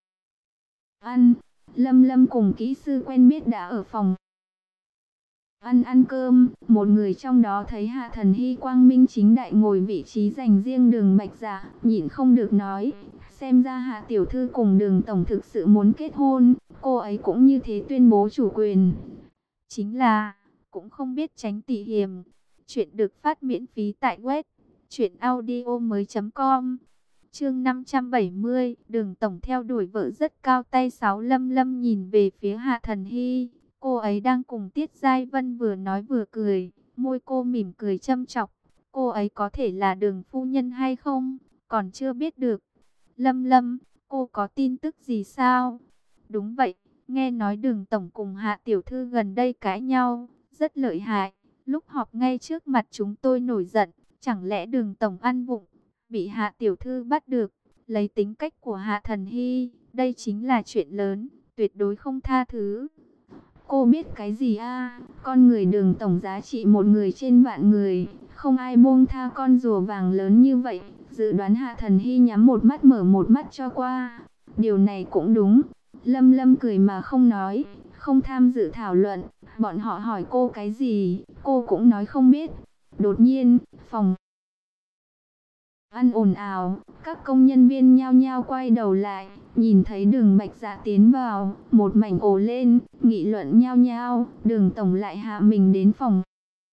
ăn. Lâm Lâm cùng kỹ sư quen biết đã ở phòng ăn cơm, một người trong đó thấy Hạ Thần Hy quang minh chính đại ngồi vị trí dành riêng Đường Bạch Dạ, nhịn không được nói: "Xem ra Hạ tiểu thư cùng Đường tổng thực sự muốn kết hôn." Cô ấy cũng như thế tuyên bố chủ quyền. Chính là, cũng không biết tránh tỉ hiềm. Chuyện được phát miễn phí tại web truyệnaudiomoi.com. Chương 570, Đường tổng theo đuổi vợ rất cao tay. Sáu Lâm Lâm nhìn về phía Hạ Thần Hy. Cô ấy đang cùng Tiết Giai Vân vừa nói vừa cười, môi cô mỉm cười châm chọc. Cô ấy có thể là Đường phu nhân hay không, còn chưa biết được. Lâm Lâm, cô có tin tức gì sao? Đúng vậy, nghe nói Đường tổng cùng Hạ tiểu thư gần đây cãi nhau, rất lợi hại. Lúc họp ngay trước mặt chúng tôi nổi giận, chẳng lẽ Đường tổng ăn vụng, bị Hạ tiểu thư bắt được, lấy tính cách của Hạ Thần Hy, đây chính là chuyện lớn, tuyệt đối không tha thứ. Cô biết cái gì a? Con người Đường tổng giá trị một người trên vạn người, không ai buông tha con rùa vàng lớn như vậy. Dự đoán Hạ Thần Hy nhắm một mắt mở một mắt cho qua. Điều này cũng đúng. Lâm Lâm cười mà không nói, không tham dự thảo luận. Bọn họ hỏi cô cái gì, cô cũng nói không biết. Đột nhiên, phòng ăn ồn ào, các công nhân viên nhao nhao quay đầu lại, nhìn thấy Đường Bạch Dạ tiến vào, một mảnh ồ lên, nghị luận nhao nhao. Đường tổng lại hạ mình đến phòng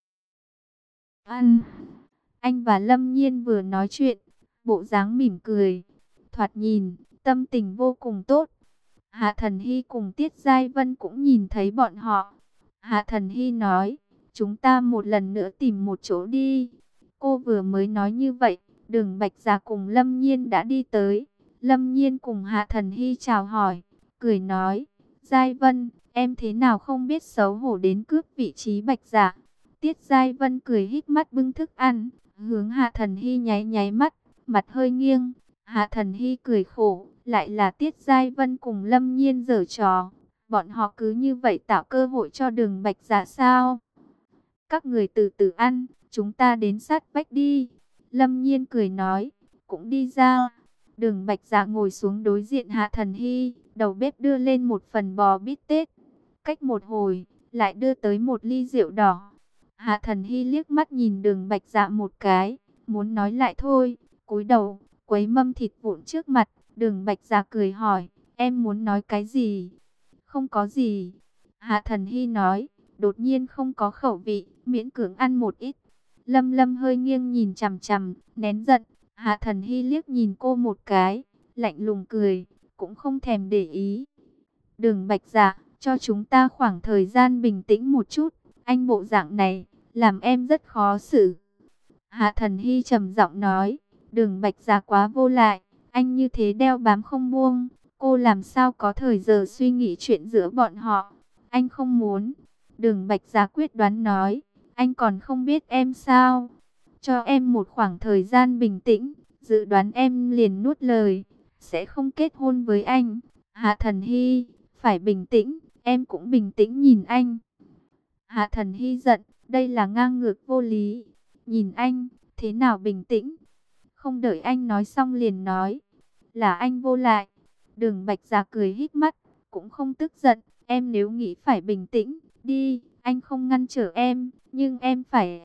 ăn. Anh và Lâm Nhiên vừa nói chuyện, bộ dáng mỉm cười, thoạt nhìn tâm tình vô cùng tốt. Hạ Thần Hy cùng Tiết Giai Vân cũng nhìn thấy bọn họ. Hạ Thần Hy nói, chúng ta một lần nữa tìm một chỗ đi. Cô vừa mới nói như vậy, Đường Bạch Dạ cùng Lâm Nhiên đã đi tới. Lâm Nhiên cùng Hạ Thần Hy chào hỏi, cười nói, Giai Vân, em thế nào không biết xấu hổ đến cướp vị trí Bạch Dạ. Tiết Giai Vân cười híp mắt bưng thức ăn, hướng Hạ Thần Hy nháy nháy mắt, mặt hơi nghiêng. Hạ Thần Hy cười khổ, lại là Tiết Giai Vân cùng Lâm Nhiên giở trò. Bọn họ cứ như vậy tạo cơ hội cho Đường Bạch Dạ sao? Các người từ từ ăn, chúng ta đến sát vách đi. Lâm Nhiên cười nói, cũng đi ra. Đường Bạch Dạ ngồi xuống đối diện Hạ Thần Hy, đầu bếp đưa lên một phần bò bít tết. Cách một hồi, lại đưa tới một ly rượu đỏ. Hạ Thần Hy liếc mắt nhìn Đường Bạch Dạ một cái, muốn nói lại thôi, cúi đầu, quấy mâm thịt vụn trước mặt. Đường Bạch Dạ cười hỏi, em muốn nói cái gì? Không có gì. Hạ Thần Hy nói, đột nhiên không có khẩu vị, miễn cưỡng ăn một ít. Lâm Lâm hơi nghiêng nhìn chằm chằm, nén giận. Hạ Thần Hy liếc nhìn cô một cái, lạnh lùng cười, cũng không thèm để ý. Đường Bạch Dạ, cho chúng ta khoảng thời gian bình tĩnh một chút, anh bộ dạng này, làm em rất khó xử. Hạ Thần Hy trầm giọng nói, Đường Bạch Dạ quá vô lại, anh như thế đeo bám không buông, cô làm sao có thời giờ suy nghĩ chuyện giữa bọn họ. Anh không muốn. Đường Bạch Dạ quyết đoán nói, anh còn không biết em sao? Cho em một khoảng thời gian bình tĩnh, dự đoán em liền nuốt lời, sẽ không kết hôn với anh. Hạ Thần Hy, phải bình tĩnh, em cũng bình tĩnh nhìn anh. Hạ Thần Hy giận, đây là ngang ngược vô lý. Nhìn anh, thế nào bình tĩnh? Không đợi anh nói xong liền nói, là anh vô lại. Đường Bạch Dạ cười híp mắt, cũng không tức giận. Em nếu nghĩ phải bình tĩnh, đi, anh không ngăn trở em, nhưng em phải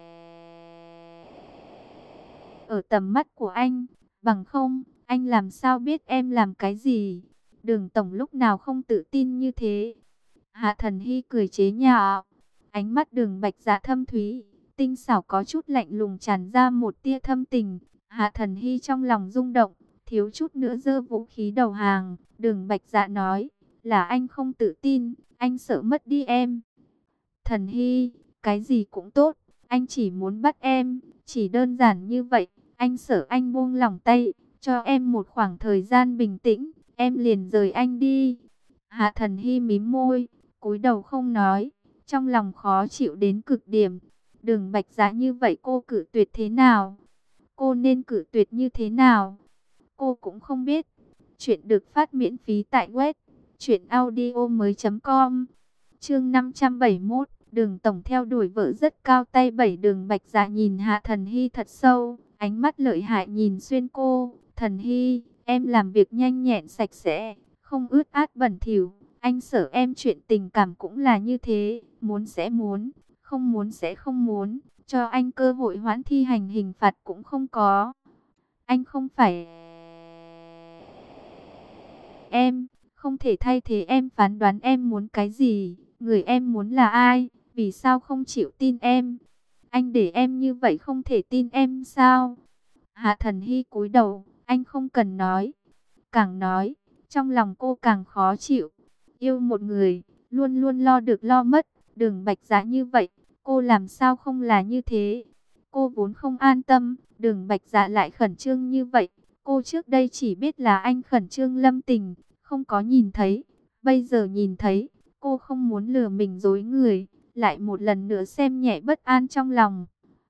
ở tầm mắt của anh, bằng không, anh làm sao biết em làm cái gì. Đường tổng lúc nào không tự tin như thế. Hạ Thần Hy cười chế nhạo, ánh mắt Đường Bạch Dạ thâm thúy, tinh xảo có chút lạnh lùng tràn ra một tia thâm tình. Hạ Thần Hy trong lòng rung động, thiếu chút nữa giơ vũ khí đầu hàng. Đường Bạch Dạ nói, là anh không tự tin, anh sợ mất đi em. Thần Hy, cái gì cũng tốt, anh chỉ muốn bắt em, chỉ đơn giản như vậy. Anh sợ anh buông lỏng tay, cho em một khoảng thời gian bình tĩnh, em liền rời anh đi. Hạ Thần Hy mím môi, cúi đầu không nói, trong lòng khó chịu đến cực điểm. Đường Bạch Dạ như vậy cô cự tuyệt thế nào? Cô nên cự tuyệt như thế nào? Cô cũng không biết. Chuyện được phát miễn phí tại web truyệnaudiomoi.com. Chương 571, Đường tổng theo đuổi vợ rất cao tay bảy. Đường Bạch Dạ nhìn Hạ Thần Hy thật sâu, ánh mắt lợi hại nhìn xuyên cô. Thần Hy, em làm việc nhanh nhẹn sạch sẽ, không ướt át bẩn thỉu. Anh sợ em chuyện tình cảm cũng là như thế, muốn sẽ muốn, không muốn sẽ không muốn, cho anh cơ hội hoãn thi hành hình phạt cũng không có. Anh không phải em, không thể thay thế em phán đoán em muốn cái gì, người em muốn là ai, vì sao không chịu tin em. Anh để em như vậy không thể tin em sao? Hạ Thần Hy cúi đầu, anh không cần nói. Càng nói, trong lòng cô càng khó chịu. Yêu một người, luôn luôn lo được lo mất. Đường Bạch Dạ như vậy, cô làm sao không là như thế? Cô vốn không an tâm, Đường Bạch Dạ lại khẩn trương như vậy. Cô trước đây chỉ biết là anh khẩn trương lâm tình, không có nhìn thấy. Bây giờ nhìn thấy, cô không muốn lừa mình dối người. lại một lần nữa xem nhẹ bất an trong lòng.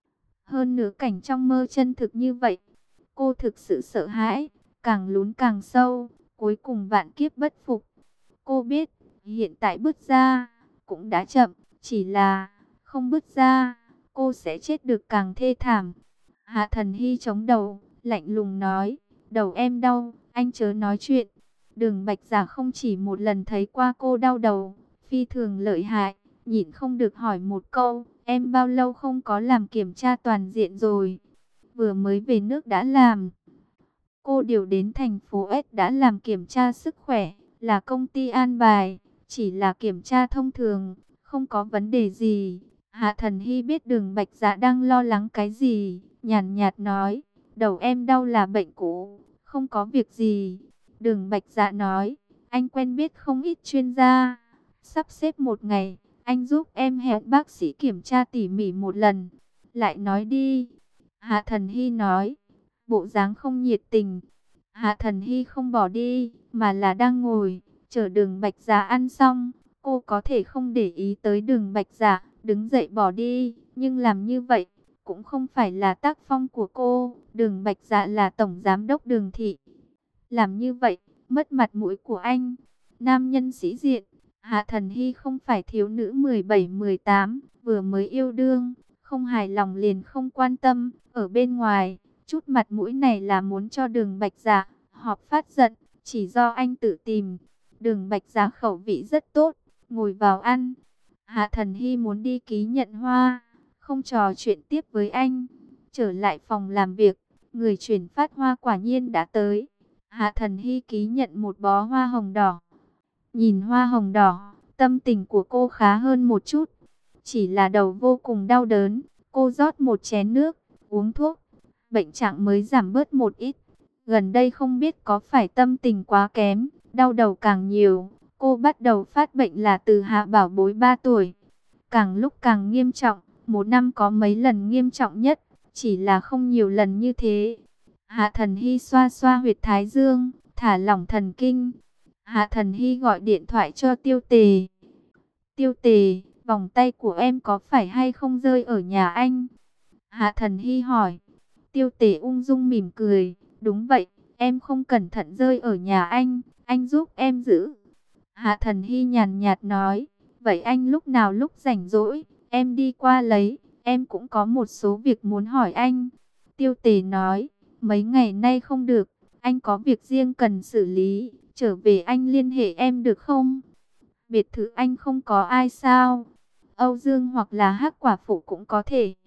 Hơn nữa cảnh trong mơ chân thực như vậy, cô thực sự sợ hãi, càng lún càng sâu, cuối cùng vạn kiếp bất phục. Cô biết, hiện tại bước ra, cũng đã chậm, chỉ là, không bước ra, cô sẽ chết được càng thê thảm. Hạ Thần Hy chống đầu, lạnh lùng nói, đầu em đau, anh chớ nói chuyện. Đường Bạch Giả không chỉ một lần thấy qua cô đau đầu, phi thường lợi hại, nhịn không được hỏi một câu, em bao lâu không có làm kiểm tra toàn diện rồi? Vừa mới về nước đã làm. Cô điều đến thành phố S đã làm kiểm tra sức khỏe, là công ty an bài, chỉ là kiểm tra thông thường, không có vấn đề gì. Hạ Thần Hy biết Đường Bạch Dạ đang lo lắng cái gì, nhàn nhạt nói, đầu em đau là bệnh cũ, không có việc gì. Đường Bạch Dạ nói, anh quen biết không ít chuyên gia, sắp xếp một ngày, anh giúp em hẹn bác sĩ kiểm tra tỉ mỉ một lần. Lại nói đi. Hạ Thần Hy nói, bộ dáng không nhiệt tình. Hạ Thần Hy không bỏ đi, mà là đang ngồi, chờ Đường Bạch Dạ ăn xong. Cô có thể không để ý tới Đường Bạch Dạ, đứng dậy bỏ đi, nhưng làm như vậy cũng không phải là tác phong của cô. Đường Bạch Dạ là tổng giám đốc Đường thị, làm như vậy mất mặt mũi của anh. Nam nhân sĩ diện, Hạ Thần Hy không phải thiếu nữ 17-18, vừa mới yêu đương, không hài lòng liền không quan tâm. Ở bên ngoài, chút mặt mũi này là muốn cho Đường Bạch Dạ họp phát giận, chỉ do anh tự tìm. Đường Bạch Dạ khẩu vị rất tốt, ngồi vào ăn. Hạ Thần Hy muốn đi ký nhận hoa, không trò chuyện tiếp với anh. Trở lại phòng làm việc, người chuyển phát hoa quả nhiên đã tới. Hạ Thần Hy ký nhận một bó hoa hồng đỏ. Nhìn hoa hồng đỏ, tâm tình của cô khá hơn một chút. Chỉ là đầu vô cùng đau đớn. Cô rót một chén nước, uống thuốc. Bệnh trạng mới giảm bớt một ít. Gần đây không biết có phải tâm tình quá kém, đau đầu càng nhiều. Cô bắt đầu phát bệnh là từ Hạ Bảo Bối 3 tuổi. Càng lúc càng nghiêm trọng, một năm có mấy lần nghiêm trọng nhất, chỉ là không nhiều lần như thế. Hạ Thần Hy xoa xoa huyệt thái dương, thả lỏng thần kinh. Hạ Thần Hy gọi điện thoại cho Tiêu Tề. Tiêu Tề, vòng tay của em có phải hay không rơi ở nhà anh? Hạ Thần Hy hỏi. Tiêu Tề ung dung mỉm cười. Đúng vậy, em không cẩn thận rơi ở nhà anh giúp em giữ. Hạ Thần Hy nhàn nhạt nói. Vậy anh lúc nào lúc rảnh rỗi, em đi qua lấy, em cũng có một số việc muốn hỏi anh. Tiêu Tề nói. Mấy ngày nay không được, anh có việc riêng cần xử lý, trở về anh liên hệ em được không? Biệt thự anh không có ai sao? Âu Dương hoặc là Hắc Quả Phụ cũng có thể.